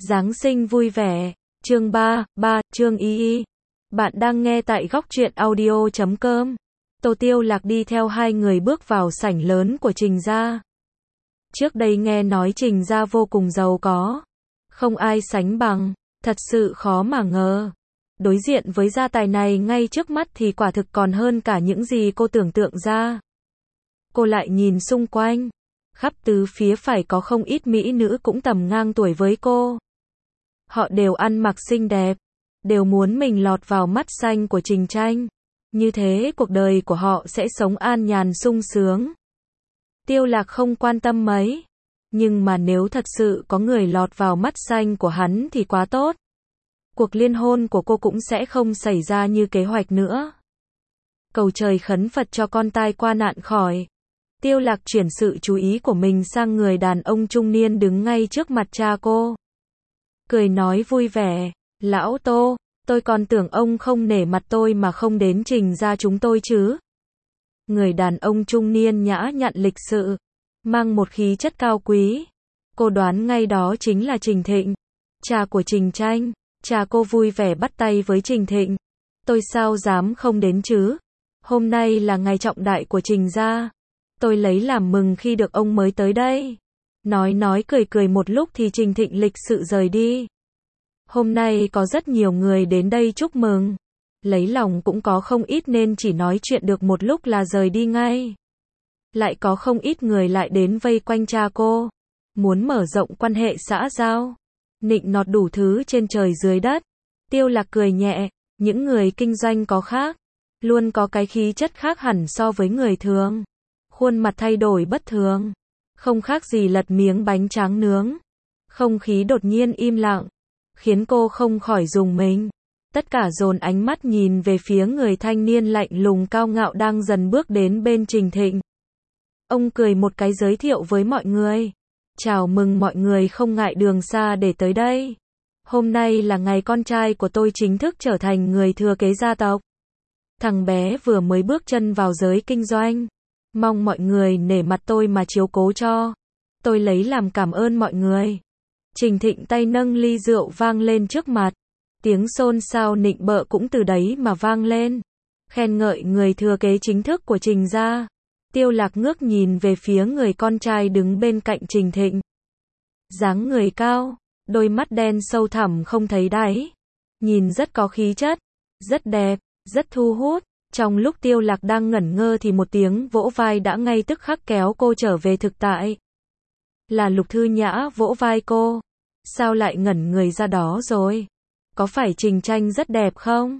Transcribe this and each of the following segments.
Giáng sinh vui vẻ. Chương 3, Trương Y Y. Bạn đang nghe tại góc truyện audio.com. Tô Tiêu Lạc đi theo hai người bước vào sảnh lớn của Trình gia. Trước đây nghe nói Trình gia vô cùng giàu có, không ai sánh bằng, thật sự khó mà ngờ. Đối diện với gia tài này ngay trước mắt thì quả thực còn hơn cả những gì cô tưởng tượng ra. Cô lại nhìn xung quanh, khắp tứ phía phải có không ít mỹ nữ cũng tầm ngang tuổi với cô. Họ đều ăn mặc xinh đẹp, đều muốn mình lọt vào mắt xanh của Trình Tranh. Như thế cuộc đời của họ sẽ sống an nhàn sung sướng. Tiêu Lạc không quan tâm mấy, nhưng mà nếu thật sự có người lọt vào mắt xanh của hắn thì quá tốt. Cuộc liên hôn của cô cũng sẽ không xảy ra như kế hoạch nữa. Cầu trời khấn Phật cho con tai qua nạn khỏi. Tiêu Lạc chuyển sự chú ý của mình sang người đàn ông trung niên đứng ngay trước mặt cha cô. Cười nói vui vẻ, lão Tô, tôi còn tưởng ông không nể mặt tôi mà không đến Trình gia chúng tôi chứ. Người đàn ông trung niên nhã nhặn lịch sự, mang một khí chất cao quý. Cô đoán ngay đó chính là Trình Thịnh, cha của Trình Tranh. Cha cô vui vẻ bắt tay với Trình Thịnh. Tôi sao dám không đến chứ? Hôm nay là ngày trọng đại của Trình gia. Tôi lấy làm mừng khi được ông mới tới đây. Nói cười một lúc thì Trình Thịnh lịch sự rời đi. Hôm nay có rất nhiều người đến đây chúc mừng. Lấy lòng cũng có không ít nên chỉ nói chuyện được một lúc là rời đi ngay. Lại có không ít người lại đến vây quanh cha cô. Muốn mở rộng quan hệ xã giao. Nịnh nọt đủ thứ trên trời dưới đất. Tiêu Lạc cười nhẹ, những người kinh doanh có khác. Luôn có cái khí chất khác hẳn so với người thường. Khuôn mặt thay đổi bất thường. Không khác gì lật miếng bánh tráng nướng. Không khí đột nhiên im lặng, khiến cô không khỏi rùng mình. Tất cả dồn ánh mắt nhìn về phía người thanh niên lạnh lùng cao ngạo đang dần bước đến bên Trình Thịnh. Ông cười một cái giới thiệu với mọi người. Chào mừng mọi người không ngại đường xa để tới đây. Hôm nay là ngày con trai của tôi chính thức trở thành người thừa kế gia tộc. Thằng bé vừa mới bước chân vào giới kinh doanh. Mong mọi người nể mặt tôi mà chiếu cố cho. Tôi lấy làm cảm ơn mọi người. Trình Thịnh tay nâng ly rượu vang lên trước mặt. Tiếng xôn xao nịnh bợ cũng từ đấy mà vang lên. Khen ngợi người thừa kế chính thức của Trình gia. Tiêu Lạc ngước nhìn về phía người con trai đứng bên cạnh Trình Thịnh. Dáng người cao, đôi mắt đen sâu thẳm không thấy đáy. Nhìn rất có khí chất, rất đẹp, rất thu hút. Trong lúc Tiêu Lạc đang ngẩn ngơ thì một tiếng vỗ vai đã ngay tức khắc kéo cô trở về thực tại. Là Lục Thư Nhã vỗ vai cô. Sao lại ngẩn người ra đó rồi? Có phải Trình Tranh rất đẹp không?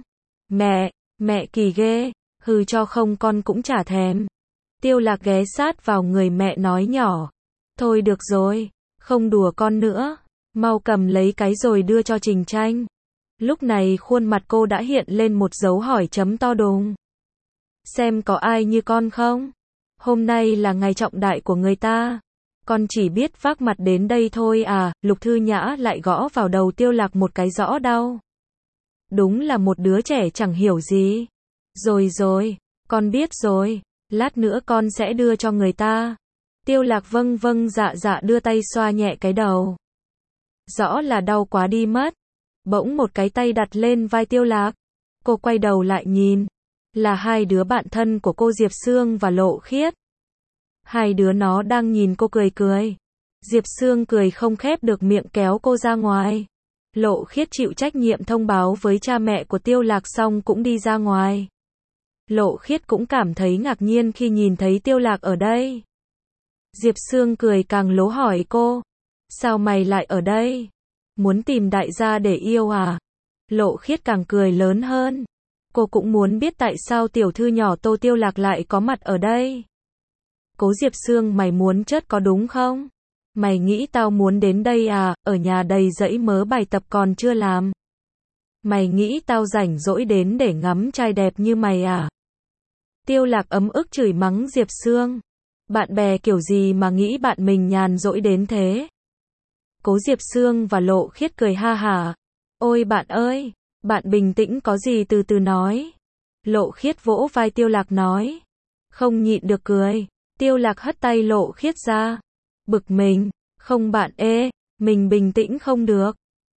Mẹ kỳ ghê, hừ cho không con cũng chả thèm. Tiêu Lạc ghé sát vào người mẹ nói nhỏ. Thôi được rồi, không đùa con nữa. Mau cầm lấy cái rồi đưa cho Trình Tranh. Lúc này khuôn mặt cô đã hiện lên một dấu hỏi chấm to đùng. Xem có ai như con không? Hôm nay là ngày trọng đại của người ta. Con chỉ biết vác mặt đến đây thôi à? Lục Thư Nhã lại gõ vào đầu Tiêu Lạc một cái rõ đau. Đúng là một đứa trẻ chẳng hiểu gì. Rồi, con biết rồi. Lát nữa con sẽ đưa cho người ta. Tiêu Lạc vâng dạ đưa tay xoa nhẹ cái đầu. Rõ là đau quá đi mất. Bỗng một cái tay đặt lên vai Tiêu Lạc. Cô quay đầu lại nhìn. Là hai đứa bạn thân của cô Diệp Sương và Lộ Khiết. Hai đứa nó đang nhìn cô cười. Diệp Sương cười không khép được miệng kéo cô ra ngoài. Lộ Khiết chịu trách nhiệm thông báo với cha mẹ của Tiêu Lạc xong cũng đi ra ngoài. Lộ Khiết cũng cảm thấy ngạc nhiên khi nhìn thấy Tiêu Lạc ở đây. Diệp Sương cười càng lố hỏi cô. Sao mày lại ở đây? Muốn tìm đại gia để yêu à? Lộ Khiết càng cười lớn hơn. Cô cũng muốn biết tại sao tiểu thư nhỏ Tô Tiêu Lạc lại có mặt ở đây. Cố Diệp Sương, mày muốn chết có đúng không? Mày nghĩ tao muốn đến đây à? Ở nhà đầy dẫy mớ bài tập còn chưa làm. Mày nghĩ tao rảnh rỗi đến để ngắm trai đẹp như mày à? Tiêu Lạc ấm ức chửi mắng Diệp Sương. Bạn bè kiểu gì mà nghĩ bạn mình nhàn rỗi đến thế? Cố Diệp Sương và Lộ Khiết cười ha hả. Ôi bạn ơi, bạn bình tĩnh có gì từ từ nói. Lộ Khiết vỗ vai Tiêu Lạc nói. Không nhịn được cười. Tiêu Lạc hất tay Lộ Khiết ra. Bực mình. Không bạn ê, mình bình tĩnh không được.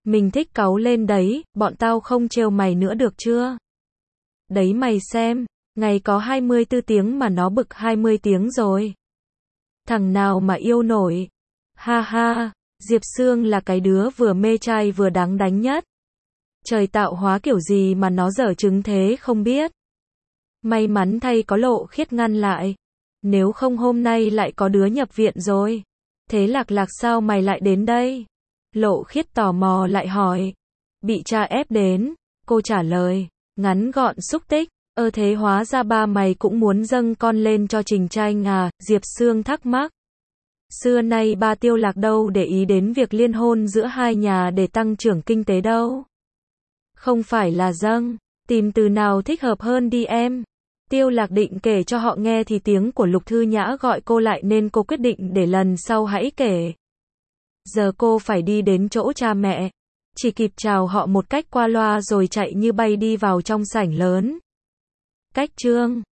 Mình thích cáu lên đấy, bọn tao không trêu mày nữa được chưa? Đấy mày xem, ngày có 24 tiếng mà nó bực 20 tiếng rồi. Thằng nào mà yêu nổi. Ha ha, Diệp Sương là cái đứa vừa mê trai vừa đáng đánh nhất. Trời tạo hóa kiểu gì mà nó dở trứng thế không biết. May mắn thay có Lộ Khiết ngăn lại. Nếu không hôm nay lại có đứa nhập viện rồi. Thế Lạc Lạc sao mày lại đến đây? Lộ Khiết tò mò lại hỏi. Bị cha ép đến. Cô trả lời. Ngắn gọn xúc tích. Thế hóa ra ba mày cũng muốn dâng con lên cho Trình Tranh à? Diệp Sương thắc mắc. Xưa nay ba Tiêu Lạc đâu để ý đến việc liên hôn giữa hai nhà để tăng trưởng kinh tế đâu. Không phải là dâng. Tìm từ nào thích hợp hơn đi em. Tiêu Lạc định kể cho họ nghe thì tiếng của Lục Thư Nhã gọi cô lại nên cô quyết định để lần sau hãy kể. Giờ cô phải đi đến chỗ cha mẹ. Chỉ kịp chào họ một cách qua loa rồi chạy như bay đi vào trong sảnh lớn. Cách chương